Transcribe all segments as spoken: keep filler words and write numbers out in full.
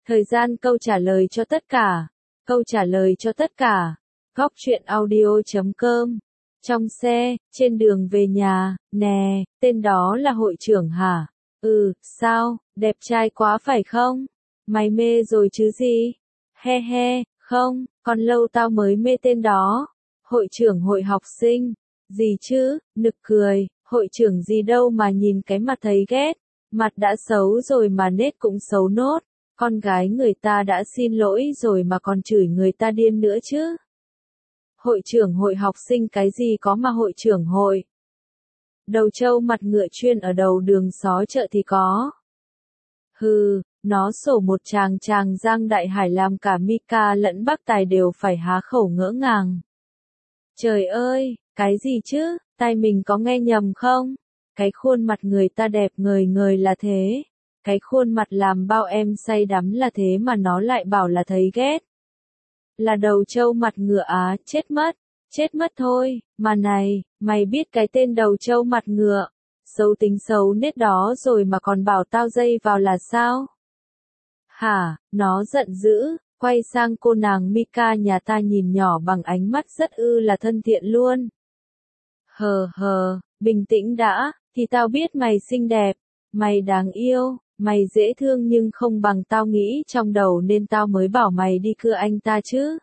Thời gian câu trả lời cho tất cả. Câu trả lời cho tất cả. Góc truyện audio chấm com. Trong xe, trên đường về nhà, nè, tên đó là hội trưởng hả? Ừ, sao, đẹp trai quá phải không? Mày mê rồi chứ gì? He he, không, còn lâu tao mới mê tên đó. Hội trưởng hội học sinh. Gì chứ, nực cười, hội trưởng gì đâu mà nhìn cái mặt thấy ghét. Mặt đã xấu rồi mà nết cũng xấu nốt. Con gái người ta đã xin lỗi rồi mà còn chửi người ta điên nữa chứ. Hội trưởng hội học sinh cái gì có mà hội trưởng hội. Đầu trâu mặt ngựa chuyên ở đầu đường xó chợ thì có. Hừ, nó sổ một chàng chàng Giang Đại Hải làm cả Mika lẫn Bác Tài đều phải há khẩu ngỡ ngàng. Trời ơi, cái gì chứ, tai mình có nghe nhầm không? Cái khuôn mặt người ta đẹp ngời ngời là thế. Cái khuôn mặt làm bao em say đắm là thế mà nó lại bảo là thấy ghét. Là đầu trâu mặt ngựa á, chết mất, chết mất thôi, mà này, mày biết cái tên đầu trâu mặt ngựa, xấu tính xấu nết đó rồi mà còn bảo tao dây vào là sao? Hả, nó giận dữ, quay sang cô nàng Mika nhà ta nhìn nhỏ bằng ánh mắt rất ư là thân thiện luôn. Hờ hờ, bình tĩnh đã, thì tao biết mày xinh đẹp, mày đáng yêu. Mày dễ thương nhưng không bằng tao nghĩ trong đầu nên tao mới bảo mày đi cưa anh ta chứ.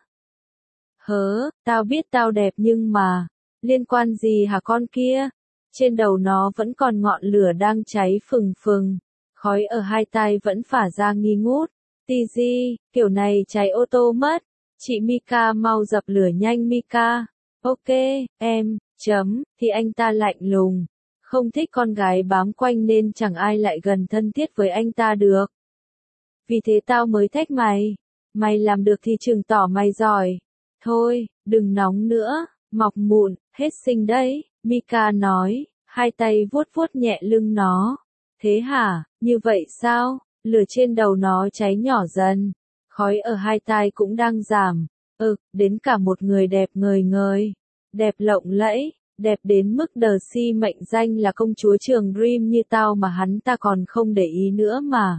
Hớ, tao biết tao đẹp nhưng mà, liên quan gì hả con kia? Trên đầu nó vẫn còn ngọn lửa đang cháy phừng phừng, khói ở hai tai vẫn phả ra nghi ngút. Tì gì, kiểu này cháy ô tô mất. Chị Mika mau dập lửa nhanh Mika. Ok, em, chấm, thì anh ta lạnh lùng. Không thích con gái bám quanh nên chẳng ai lại gần thân thiết với anh ta được. Vì thế tao mới thách mày. Mày làm được thì chừng tỏ mày giỏi. Thôi, đừng nóng nữa, mọc mụn, hết xinh đấy, Mika nói, hai tay vuốt vuốt nhẹ lưng nó. Thế hả, như vậy sao? Lửa trên đầu nó cháy nhỏ dần. Khói ở hai tai cũng đang giảm. Ừ, đến cả một người đẹp ngời ngời. Đẹp lộng lẫy. Đẹp đến mức đờ si mệnh danh là công chúa trường Dream như tao mà hắn ta còn không để ý nữa mà.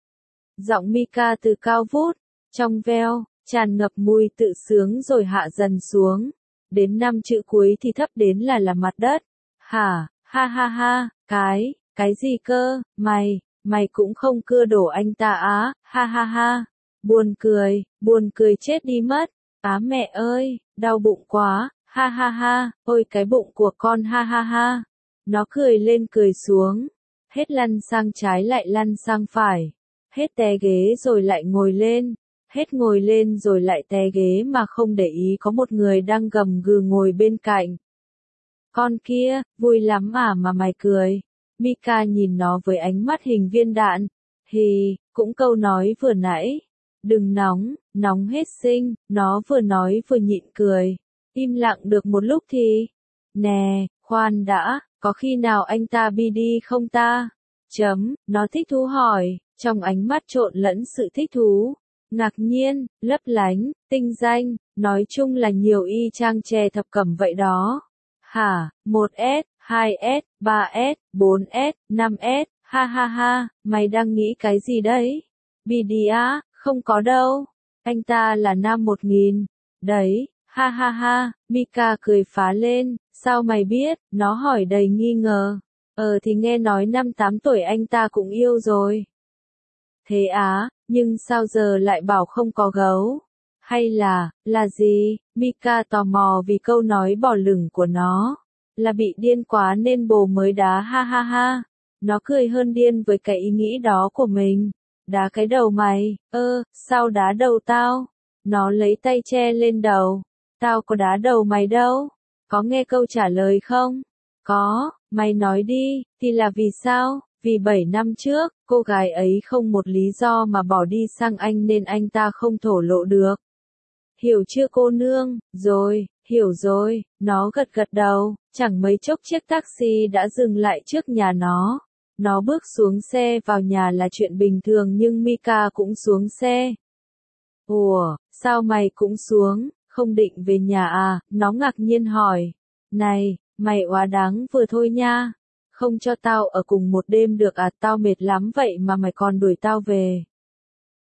Giọng Mika từ cao vút, trong veo, tràn ngập mùi tự sướng rồi hạ dần xuống. Đến năm chữ cuối thì thấp đến là là mặt đất. Hả, ha ha ha, cái, cái gì cơ, mày, mày cũng không cưa đổ anh ta á, ha ha ha. Buồn cười, buồn cười chết đi mất. Á mẹ ơi, đau bụng quá. Ha ha ha, ôi cái bụng của con ha ha ha. Nó cười lên cười xuống. Hết lăn sang trái lại lăn sang phải. Hết té ghế rồi lại ngồi lên. Hết ngồi lên rồi lại té ghế mà không để ý có một người đang gầm gừ ngồi bên cạnh. Con kia, vui lắm à mà mày cười. Mika nhìn nó với ánh mắt hình viên đạn. Hì, cũng câu nói vừa nãy. Đừng nóng, nóng hết sinh, nó vừa nói vừa nhịn cười. Im lặng được một lúc thì, nè, khoan đã, có khi nào anh ta bi đi không ta? Chấm, nó thích thú hỏi, trong ánh mắt trộn lẫn sự thích thú, ngạc nhiên, lấp lánh, tinh danh, nói chung là nhiều y chang chè thập cẩm vậy đó. Hả, một S, hai S, ba S, bốn S, năm S, ha ha ha, mày đang nghĩ cái gì đấy? Bi đi á, không có đâu, anh ta là nam một nghìn, đấy. Ha ha ha, Mika cười phá lên, sao mày biết, nó hỏi đầy nghi ngờ. Ờ thì nghe nói năm tám tuổi anh ta cũng yêu rồi. Thế á, nhưng sao giờ lại bảo không có gấu? Hay là, là gì? Mika tò mò vì câu nói bỏ lửng của nó. Là bị điên quá nên bồ mới đá ha ha ha. Nó cười hơn điên với cái ý nghĩ đó của mình. Đá cái đầu mày, ơ, sao đá đầu tao? Nó lấy tay che lên đầu. Tao có đá đầu mày đâu, có nghe câu trả lời không? Có, mày nói đi, thì là vì sao? Vì bảy năm trước, cô gái ấy không một lý do mà bỏ đi sang anh nên anh ta không thổ lộ được. Hiểu chưa cô nương? Rồi, hiểu rồi, nó gật gật đầu, chẳng mấy chốc chiếc taxi đã dừng lại trước nhà nó. Nó bước xuống xe vào nhà là chuyện bình thường nhưng Mika cũng xuống xe. Ủa, sao mày cũng xuống? Không định về nhà à, nó ngạc nhiên hỏi. Này, mày oá đáng vừa thôi nha. Không cho tao ở cùng một đêm được à, tao mệt lắm vậy mà mày còn đuổi tao về.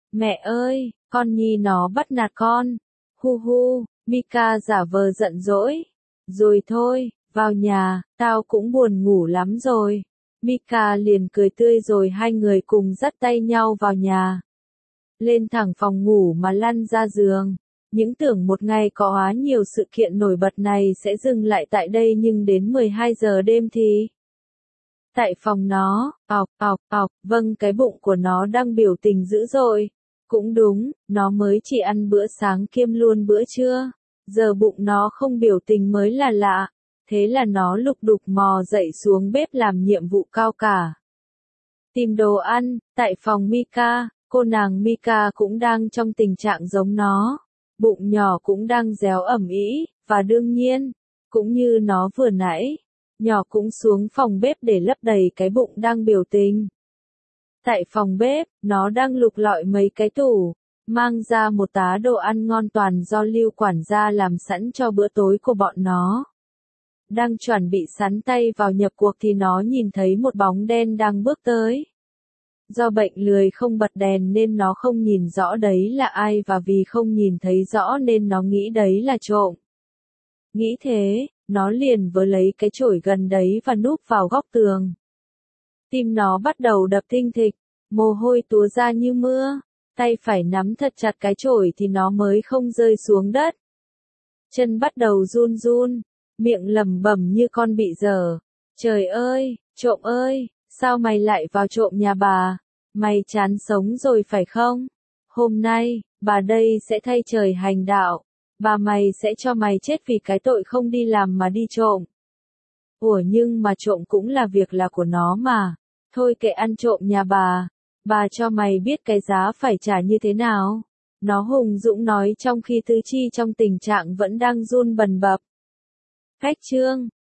Mẹ ơi, con Nhi nó bắt nạt con. Hu hu, Mika giả vờ giận dỗi. Rồi thôi, vào nhà, tao cũng buồn ngủ lắm rồi. Mika liền cười tươi rồi hai người cùng dắt tay nhau vào nhà. Lên thẳng phòng ngủ mà lăn ra giường. Những tưởng một ngày có quá nhiều sự kiện nổi bật này sẽ dừng lại tại đây nhưng đến mười hai giờ đêm thì... Tại phòng nó, ọc, ọc, ọc, vâng cái bụng của nó đang biểu tình dữ dội. Cũng đúng, nó mới chỉ ăn bữa sáng kiêm luôn bữa trưa. Giờ bụng nó không biểu tình mới là lạ. Thế là nó lục đục mò dậy xuống bếp làm nhiệm vụ cao cả. Tìm đồ ăn, tại phòng Mika, cô nàng Mika cũng đang trong tình trạng giống nó. Bụng nhỏ cũng đang réo ẩm ĩ, và đương nhiên, cũng như nó vừa nãy, nhỏ cũng xuống phòng bếp để lấp đầy cái bụng đang biểu tình. Tại phòng bếp, nó đang lục lọi mấy cái tủ, mang ra một tá đồ ăn ngon toàn do Lưu quản gia làm sẵn cho bữa tối của bọn nó. Đang chuẩn bị sắn tay vào nhập cuộc thì nó nhìn thấy một bóng đen đang bước tới. Do bệnh lười không bật đèn nên nó không nhìn rõ đấy là ai và vì không nhìn thấy rõ nên nó nghĩ đấy là trộm. Nghĩ thế, nó liền vớ lấy cái chổi gần đấy và núp vào góc tường. Tim nó bắt đầu đập thình thịch, mồ hôi túa ra như mưa, tay phải nắm thật chặt cái chổi thì nó mới không rơi xuống đất. Chân bắt đầu run run, miệng lẩm bẩm như con bị dở. Trời ơi, trộm ơi, sao mày lại vào trộm nhà bà? Mày chán sống rồi phải không? Hôm nay, bà đây sẽ thay trời hành đạo. Bà mày sẽ cho mày chết vì cái tội không đi làm mà đi trộm. Ủa nhưng mà trộm cũng là việc là của nó mà. Thôi kệ ăn trộm nhà bà. Bà cho mày biết cái giá phải trả như thế nào. Nó hùng dũng nói trong khi tứ chi trong tình trạng vẫn đang run bần bật. Khách trương,